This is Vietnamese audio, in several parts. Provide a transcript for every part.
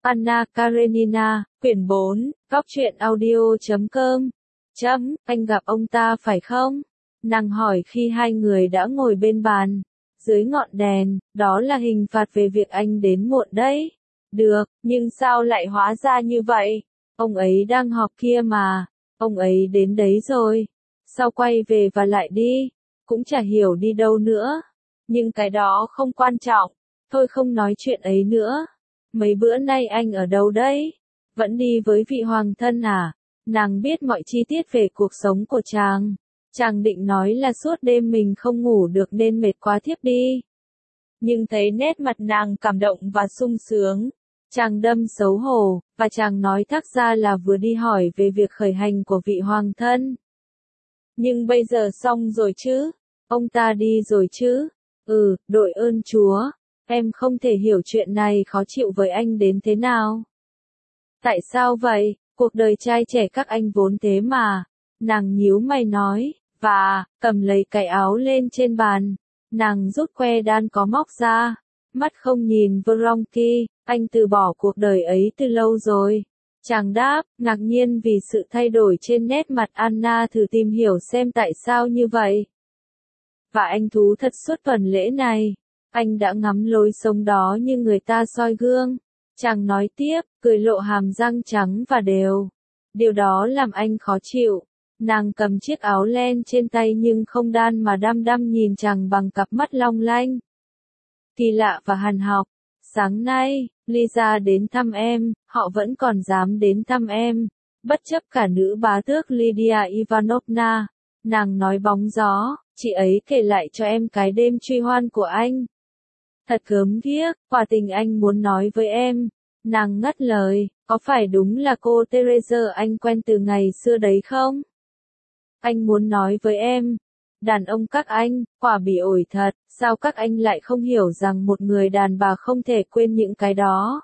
Anna Karenina, quyển 4, góc truyện audio.com. Anh gặp ông ta phải không? Nàng hỏi khi hai người đã ngồi bên bàn, dưới ngọn đèn, đó là hình phạt về việc anh đến muộn đấy. Được, nhưng sao lại hóa ra như vậy? Ông ấy đang họp kia mà, ông ấy đến đấy rồi. Sao quay về và lại đi? Cũng chả hiểu đi đâu nữa. Nhưng cái đó không quan trọng, thôi không nói chuyện ấy nữa. Mấy bữa nay anh ở đâu đấy? Vẫn đi với vị hoàng thân à? Nàng biết mọi chi tiết về cuộc sống của chàng. Chàng định nói là suốt đêm mình không ngủ được nên mệt quá thiếp đi. Nhưng thấy nét mặt nàng cảm động và sung sướng. Chàng đâm xấu hổ, và chàng nói thắc ra là vừa đi hỏi về việc khởi hành của vị hoàng thân. Nhưng bây giờ xong rồi chứ? Ông ta đi rồi chứ? Đội ơn Chúa. Em không thể hiểu chuyện này khó chịu với anh đến thế nào. Tại sao vậy? Cuộc đời trai trẻ các anh vốn thế mà. Nàng nhíu mày nói, và, cầm lấy cái áo lên trên bàn. Nàng rút que đan có móc ra. Mắt không nhìn Vronky, anh từ bỏ cuộc đời ấy từ lâu rồi. Chàng đáp, ngạc nhiên vì sự thay đổi trên nét mặt Anna thử tìm hiểu xem tại sao như vậy. Và anh thú thật suốt tuần lễ này. Anh đã ngắm lối sống đó như người ta soi gương. Chàng nói tiếp, cười lộ hàm răng trắng và đều. Điều đó làm anh khó chịu. Nàng cầm chiếc áo len trên tay nhưng không đan mà đăm đăm nhìn chàng bằng cặp mắt long lanh. Kỳ lạ và hằn học. Sáng nay, Lisa đến thăm em, họ vẫn còn dám đến thăm em. Bất chấp cả nữ bá tước Lydia Ivanovna. Nàng nói bóng gió, chị ấy kể lại cho em cái đêm truy hoan của anh. Thật gớm ghiếc, quả tình anh muốn nói với em. Nàng ngắt lời, có phải đúng là cô Theresa anh quen từ ngày xưa đấy không? Anh muốn nói với em. Đàn ông các anh, quả bị ổi thật, sao các anh lại không hiểu rằng một người đàn bà không thể quên những cái đó?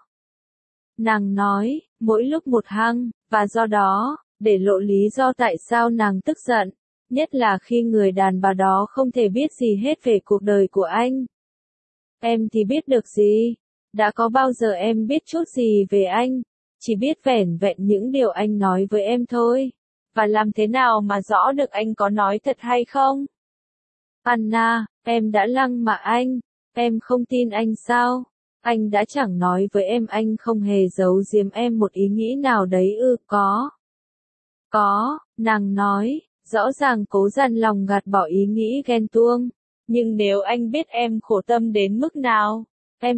Nàng nói, mỗi lúc một hăng, và do đó, để lộ lý do tại sao nàng tức giận, nhất là khi người đàn bà đó không thể biết gì hết về cuộc đời của anh. Em thì biết được gì? Đã có bao giờ em biết chút gì về anh? Chỉ biết vẻn vẹn những điều anh nói với em thôi. Và làm thế nào mà rõ được anh có nói thật hay không? Anna, em đã lăng mạ anh. Em không tin anh sao? Anh đã chẳng nói với em anh không hề giấu giếm em một ý nghĩ nào đấy Có, nàng nói, rõ ràng cố dằn lòng gạt bỏ ý nghĩ ghen tuông. Nhưng nếu anh biết em khổ tâm đến mức nào, em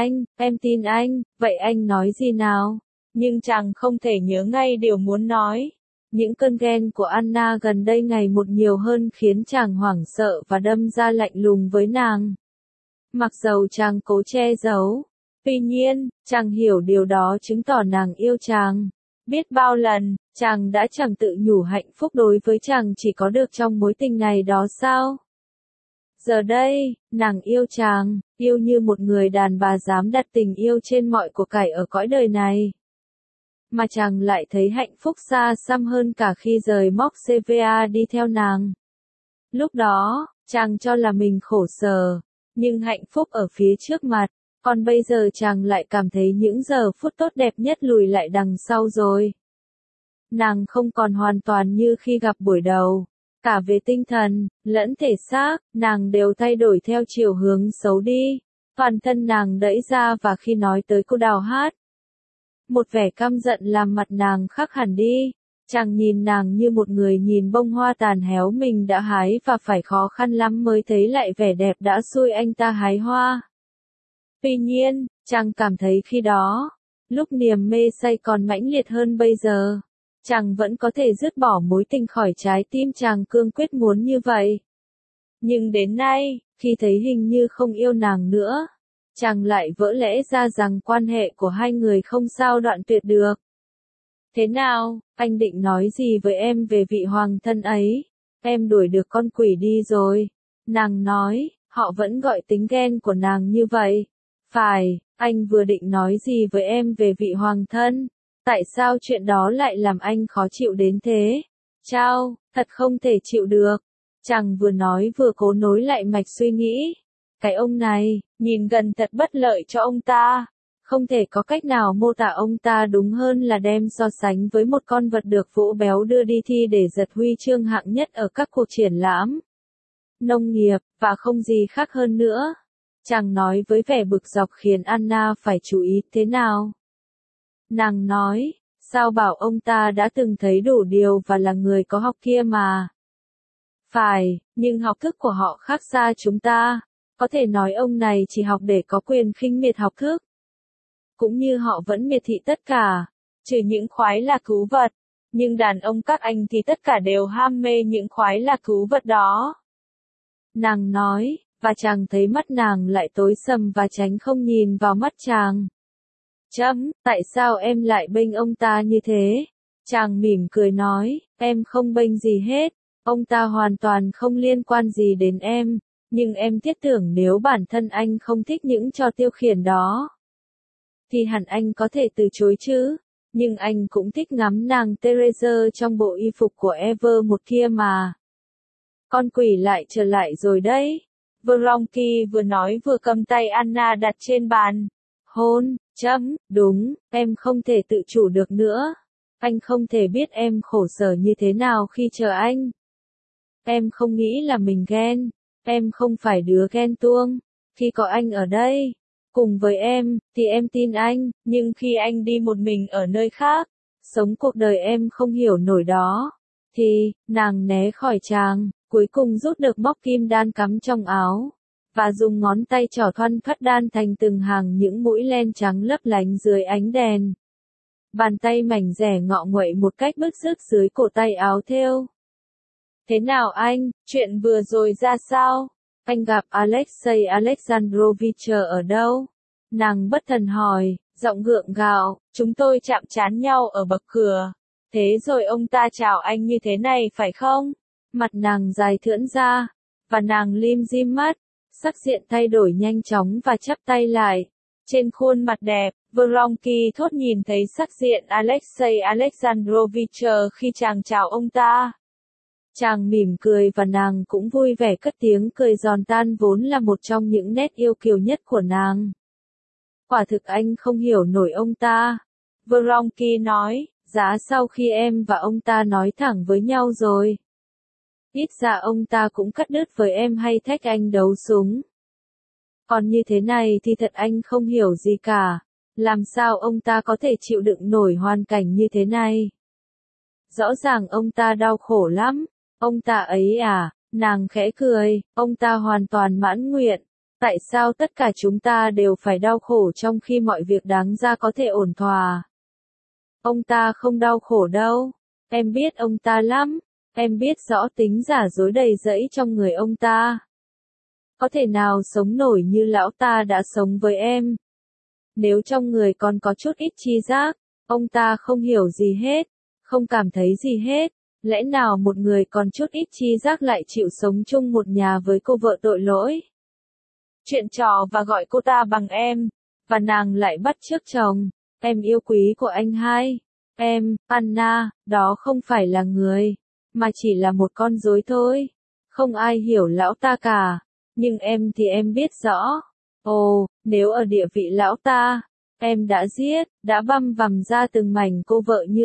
tin anh, vậy anh nói gì nào? Nhưng chàng không thể nhớ ngay điều muốn nói. Những cơn ghen của Anna gần đây ngày một nhiều hơn khiến chàng hoảng sợ và đâm ra lạnh lùng với nàng. Mặc dầu chàng cố che giấu, tuy nhiên, chàng hiểu điều đó chứng tỏ nàng yêu chàng. Biết bao lần, chàng đã chẳng tự nhủ hạnh phúc đối với chàng chỉ có được trong mối tình này đó sao? Giờ đây, nàng yêu chàng, yêu như một người đàn bà dám đặt tình yêu trên mọi của cải ở cõi đời này. Mà chàng lại thấy hạnh phúc xa xăm hơn cả khi rời Moskva đi theo nàng. Lúc đó, chàng cho là mình khổ sở, nhưng hạnh phúc ở phía trước mặt, còn bây giờ chàng lại cảm thấy những giờ phút tốt đẹp nhất lùi lại đằng sau rồi. Nàng không còn hoàn toàn như khi gặp buổi đầu. Cả về tinh thần, lẫn thể xác, nàng đều thay đổi theo chiều hướng xấu đi. Toàn thân nàng đẫy ra và khi nói tới cô Đào Hát, một vẻ căm giận làm mặt nàng khắc hẳn đi. Chàng nhìn nàng như một người nhìn bông hoa tàn héo mình đã hái và phải khó khăn lắm mới thấy lại vẻ đẹp đã xui anh ta hái hoa. Tuy nhiên, chàng cảm thấy khi đó, lúc niềm mê say còn mãnh liệt hơn bây giờ, chàng vẫn có thể dứt bỏ mối tình khỏi trái tim chàng cương quyết muốn như vậy. Nhưng đến nay, khi thấy hình như không yêu nàng nữa, chàng lại vỡ lẽ ra rằng quan hệ của hai người không sao đoạn tuyệt được. Thế nào, anh định nói gì với em về vị hoàng thân ấy? Em đuổi được con quỷ đi rồi. Nàng nói, họ vẫn gọi tính ghen của nàng như vậy. Phải, anh vừa định nói gì với em về vị hoàng thân? Tại sao chuyện đó lại làm anh khó chịu đến thế? Chao, thật không thể chịu được. Chàng vừa nói vừa cố nối lại mạch suy nghĩ. Cái ông này, nhìn gần thật bất lợi cho ông ta. Không thể có cách nào mô tả ông ta đúng hơn là đem so sánh với một con vật được vỗ béo đưa đi thi để giật huy chương hạng nhất ở các cuộc triển lãm nông nghiệp, và không gì khác hơn nữa. Chàng nói với vẻ bực dọc khiến Anna phải chú ý thế nào. Nàng nói, sao bảo ông ta đã từng thấy đủ điều và là người có học kia mà. Phải, nhưng học thức của họ khác xa chúng ta. Có thể nói ông này chỉ học để có quyền khinh miệt học thức. Cũng như họ vẫn miệt thị tất cả, trừ những khoái lạc thú vật. Nhưng đàn ông các anh thì tất cả đều ham mê những khoái lạc thú vật đó. Nàng nói, và chàng thấy mắt nàng lại tối sầm và tránh không nhìn vào mắt chàng. Tại sao em lại bênh ông ta như thế? Chàng mỉm cười nói, em không bênh gì hết, ông ta hoàn toàn không liên quan gì đến em, nhưng em thiết tưởng nếu bản thân anh không thích những trò tiêu khiển đó, thì hẳn anh có thể từ chối chứ, nhưng anh cũng thích ngắm nàng Therese trong bộ y phục của Ever một kia mà. Con quỷ lại trở lại rồi đấy. Vronky vừa nói vừa cầm tay Anna đặt trên bàn. Hôn, đúng, em không thể tự chủ được nữa. Anh không thể biết em khổ sở như thế nào khi chờ anh. Em không nghĩ là mình ghen. Em không phải đứa ghen tuông. Khi có anh ở đây, cùng với em, thì em tin anh, nhưng khi anh đi một mình ở nơi khác, sống cuộc đời em không hiểu nổi đó, thì, nàng né khỏi chàng, cuối cùng rút được móc kim đan cắm trong áo, và dùng ngón tay trỏ thoăn thoắt đan thành từng hàng những mũi len trắng lấp lánh dưới ánh đèn. Bàn tay mảnh dẻ ngọ nguậy một cách bứt rứt dưới cổ tay áo thêu. Thế nào anh, chuyện vừa rồi ra sao? Anh gặp Alexei Alexandrovich ở đâu? Nàng bất thần hỏi, giọng gượng gạo, chúng tôi chạm trán nhau ở bậc cửa. Thế rồi ông ta chào anh như thế này phải không? Mặt nàng dài thướn ra, và nàng lim dim mắt, sắc diện thay đổi nhanh chóng và chắp tay lại. Trên khuôn mặt đẹp, Vronky thốt nhìn thấy sắc diện Alexei Alexandrovich khi chàng chào ông ta. Chàng mỉm cười và nàng cũng vui vẻ cất tiếng cười giòn tan vốn là một trong những nét yêu kiều nhất của nàng. Quả thực anh không hiểu nổi ông ta. Vronky nói, giá sau khi em và ông ta nói thẳng với nhau rồi. Ít ra ông ta cũng cắt đứt với em hay thách anh đấu súng. Còn như thế này thì thật anh không hiểu gì cả. Làm sao ông ta có thể chịu đựng nổi hoàn cảnh như thế này? Rõ ràng ông ta đau khổ lắm. Ông ta ấy à, nàng khẽ cười, ông ta hoàn toàn mãn nguyện. Tại sao tất cả chúng ta đều phải đau khổ trong khi mọi việc đáng ra có thể ổn thỏa? Ông ta không đau khổ đâu. Em biết ông ta lắm. Em biết rõ tính giả dối đầy rẫy trong người ông ta. Có thể nào sống nổi như lão ta đã sống với em? Nếu trong người còn có chút ít tri giác, ông ta không hiểu gì hết, không cảm thấy gì hết. Lẽ nào một người còn chút ít tri giác lại chịu sống chung một nhà với cô vợ tội lỗi? Chuyện trò và gọi cô ta bằng em, và nàng lại bắt chước chồng, em yêu quý của anh hai. Em, Anna, đó không phải là người, mà chỉ là một con rối thôi. Không ai hiểu lão ta cả, nhưng em thì em biết rõ. Ồ, nếu ở địa vị lão ta, em đã giết, đã băm vằm ra từng mảnh cô vợ như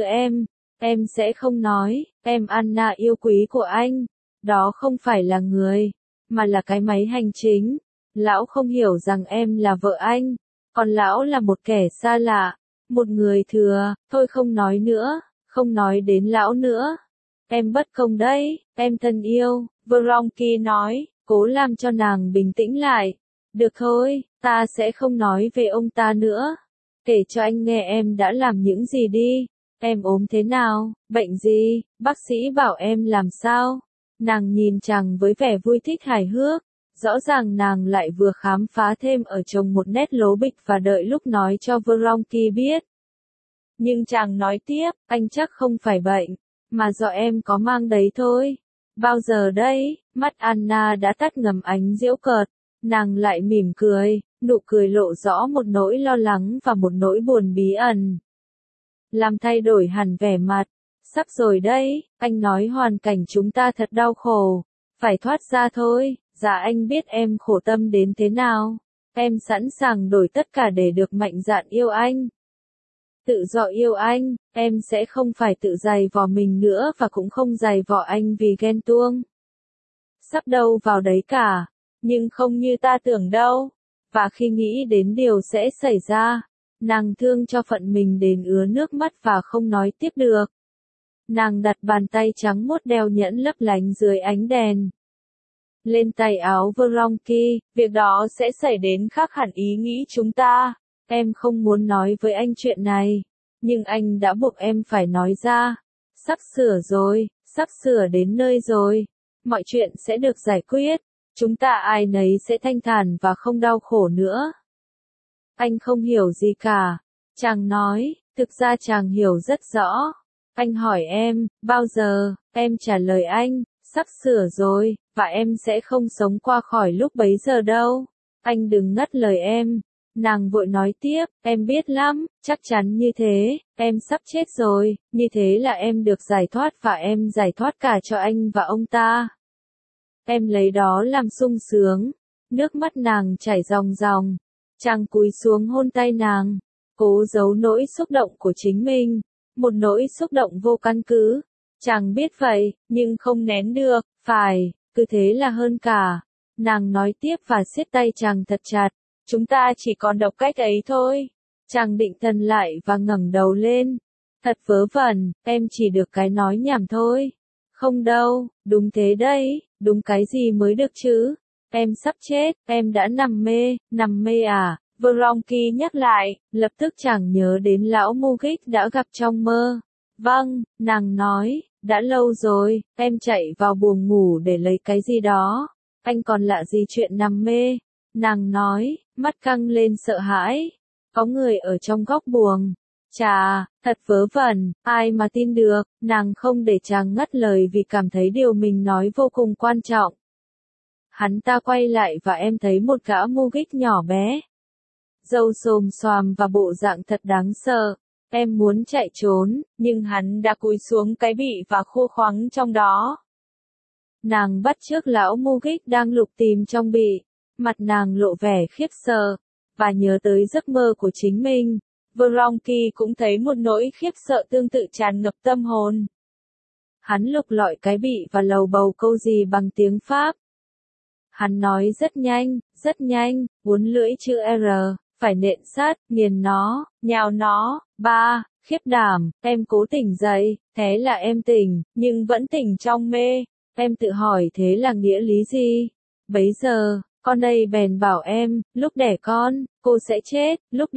em sẽ không nói, em Anna yêu quý của anh. Đó không phải là người, mà là cái máy hành chính. Lão không hiểu rằng em là vợ anh, còn lão là một kẻ xa lạ, một người thừa. Thôi không nói nữa, không nói đến lão nữa. Em bất công đấy, em thân yêu, Vronky nói, cố làm cho nàng bình tĩnh lại. Được thôi, ta sẽ không nói về ông ta nữa. Kể cho anh nghe em đã làm những gì đi. Em ốm thế nào, bệnh gì, bác sĩ bảo em làm sao? Nàng nhìn chàng với vẻ vui thích hài hước. Rõ ràng nàng lại vừa khám phá thêm ở chồng một nét lố bịch và đợi lúc nói cho Vronky biết. Nhưng chàng nói tiếp, anh chắc không phải bệnh, mà do em có mang đấy thôi. Bao giờ đấy, mắt Anna đã tắt ngầm ánh giễu cợt, nàng lại mỉm cười, nụ cười lộ rõ một nỗi lo lắng và một nỗi buồn bí ẩn. Làm thay đổi hẳn vẻ mặt, sắp rồi đấy, anh nói hoàn cảnh chúng ta thật đau khổ, phải thoát ra thôi, dạ anh biết em khổ tâm đến thế nào. em sẵn sàng đổi tất cả để được mạnh dạn yêu anh. Tự do yêu anh, em sẽ không phải tự giày vò mình nữa và cũng không giày vò anh vì ghen tuông. Sắp đâu vào đấy cả, nhưng không như ta tưởng đâu. Và khi nghĩ đến điều sẽ xảy ra, nàng thương cho phận mình đến ứa nước mắt và không nói tiếp được. Nàng đặt bàn tay trắng muốt đeo nhẫn lấp lánh dưới ánh đèn lên tay áo Vronky, việc đó sẽ xảy đến khác hẳn ý nghĩ chúng ta. Em không muốn nói với anh chuyện này, nhưng anh đã buộc em phải nói ra. Sắp sửa rồi, sắp sửa đến nơi rồi. Mọi chuyện sẽ được giải quyết. Chúng ta ai nấy sẽ thanh thản và không đau khổ nữa. Anh không hiểu gì cả. Chàng nói, thực ra chàng hiểu rất rõ. Anh hỏi em, bao giờ, em trả lời anh, sắp sửa rồi, và em sẽ không sống qua khỏi lúc bấy giờ đâu. Anh đừng ngắt lời em. Nàng vội nói tiếp, em biết lắm, chắc chắn như thế, em sắp chết rồi, như thế là em được giải thoát và em giải thoát cả cho anh và ông ta. Em lấy đó làm sung sướng. Nước mắt nàng chảy ròng ròng. Chàng cúi xuống hôn tay nàng, cố giấu nỗi xúc động của chính mình, một nỗi xúc động vô căn cứ. Chàng biết vậy, nhưng không nén được, phải, cứ thế là hơn cả. Nàng nói tiếp và siết tay chàng thật chặt. Chúng ta chỉ còn độc cách ấy thôi. Chàng định thần lại và ngẩng đầu lên. Thật vớ vẩn, em chỉ được cái nói nhảm thôi. Không đâu, đúng thế đấy, đúng cái gì mới được chứ? Em sắp chết, em đã nằm mê à? Vronky nhắc lại, lập tức chàng nhớ đến lão Mugik đã gặp trong mơ. Vâng, nàng nói, đã lâu rồi, em chạy vào buồng ngủ để lấy cái gì đó. Anh còn lạ gì chuyện nằm mê? Nàng nói, mắt căng lên sợ hãi. Có người ở trong góc buồng. Chà, thật vớ vẩn, ai mà tin được, nàng không để chàng ngắt lời vì cảm thấy điều mình nói vô cùng quan trọng. Hắn ta quay lại và em thấy một gã Mugik nhỏ bé. Râu xồm xoàm và bộ dạng thật đáng sợ. Em muốn chạy trốn, nhưng hắn đã cúi xuống cái bị và khô khoắng trong đó. Nàng bắt chước lão Mugik đang lục tìm trong bị. Mặt nàng lộ vẻ khiếp sợ, và nhớ tới giấc mơ của chính mình. Vronky cũng thấy một nỗi khiếp sợ tương tự tràn ngập tâm hồn. Hắn lục lọi cái bị và lầu bầu câu gì bằng tiếng Pháp. Hắn nói rất nhanh, uốn lưỡi chữ R, phải nện sát, nghiền nó, nhào nó, khiếp đảm, em cố tỉnh dậy, thế là em tỉnh, nhưng vẫn tỉnh trong mê. Em tự hỏi thế là nghĩa lý gì? Bấy giờ, con đây bèn bảo em, lúc đẻ con, cô sẽ chết, lúc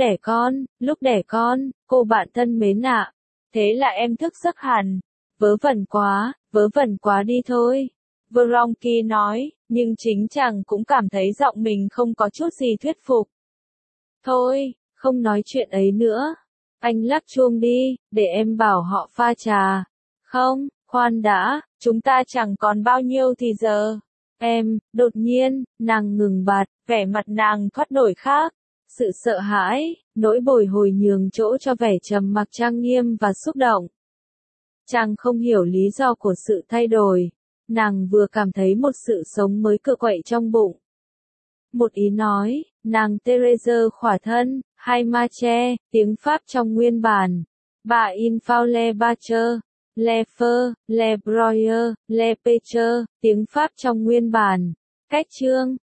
đẻ con, cô bạn thân mến ạ. Thế là em thức giấc hẳn. Vớ vẩn quá đi thôi. Vronky nói, nhưng chính chàng cũng cảm thấy giọng mình không có chút gì thuyết phục. Thôi, không nói chuyện ấy nữa. Anh lắc chuông đi, để em bảo họ pha trà. Không, khoan đã, chúng ta chẳng còn bao nhiêu thì giờ. Em, đột nhiên, nàng ngừng bặt, vẻ mặt nàng thoát đổi khác. Sự sợ hãi, nỗi bồi hồi nhường chỗ cho vẻ trầm mặc trang nghiêm và xúc động. Chàng không hiểu lý do của sự thay đổi. Nàng vừa cảm thấy một sự sống mới cựa quậy trong bụng. Một ý nói, nàng Therese khỏa thân, hai Mache, tiếng Pháp trong nguyên bản. Bà in phao le Bacher, le Feu, le Broyer, le Pecher, tiếng Pháp trong nguyên bản. Cách chương